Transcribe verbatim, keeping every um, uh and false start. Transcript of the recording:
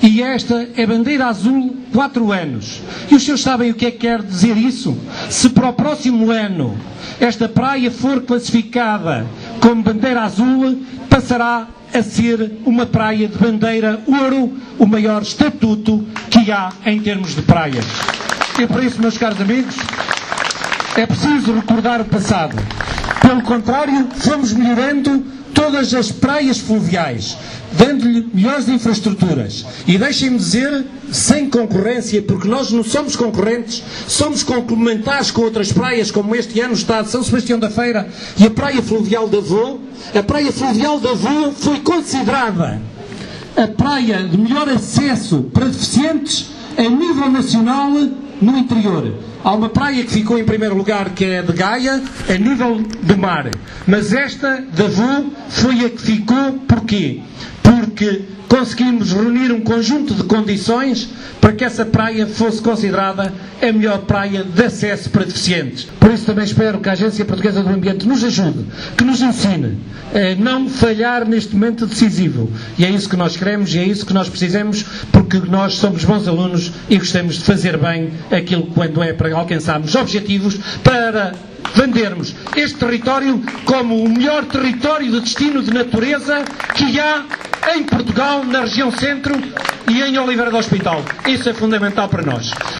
E esta é bandeira azul quatro anos. E os senhores sabem o que é que quer dizer isso? Se para o próximo ano esta praia for classificada como bandeira azul, passará a ser uma praia de bandeira ouro, o maior estatuto que há em termos de praias. E por isso, meus caros amigos, é preciso recordar o passado. Pelo contrário, fomos melhorando todas as praias fluviais, dando-lhe melhores infraestruturas. E deixem-me dizer, sem concorrência, porque nós não somos concorrentes, somos complementares com outras praias, como este ano está de São Sebastião da Feira e a Praia Fluvial de Avô. A Praia Fluvial de Avô foi considerada a praia de melhor acesso para deficientes a nível nacional no interior. Há uma praia que ficou em primeiro lugar, que é a de Gaia, a nível de mar. Mas esta, de Avô, foi a que ficou. Porquê? Porque conseguimos reunir um conjunto de condições para que essa praia fosse considerada a melhor praia de acesso para deficientes. Por isso também espero que a Agência Portuguesa do Ambiente nos ajude, que nos ensine a não falhar neste momento decisivo. E é isso que nós queremos e é isso que nós precisamos, porque nós somos bons alunos e gostamos de fazer bem aquilo quando é para alcançarmos objetivos, para vendermos este território como o melhor território de destino de natureza que há em Portugal, na região centro e em Oliveira do Hospital. Isso é fundamental para nós.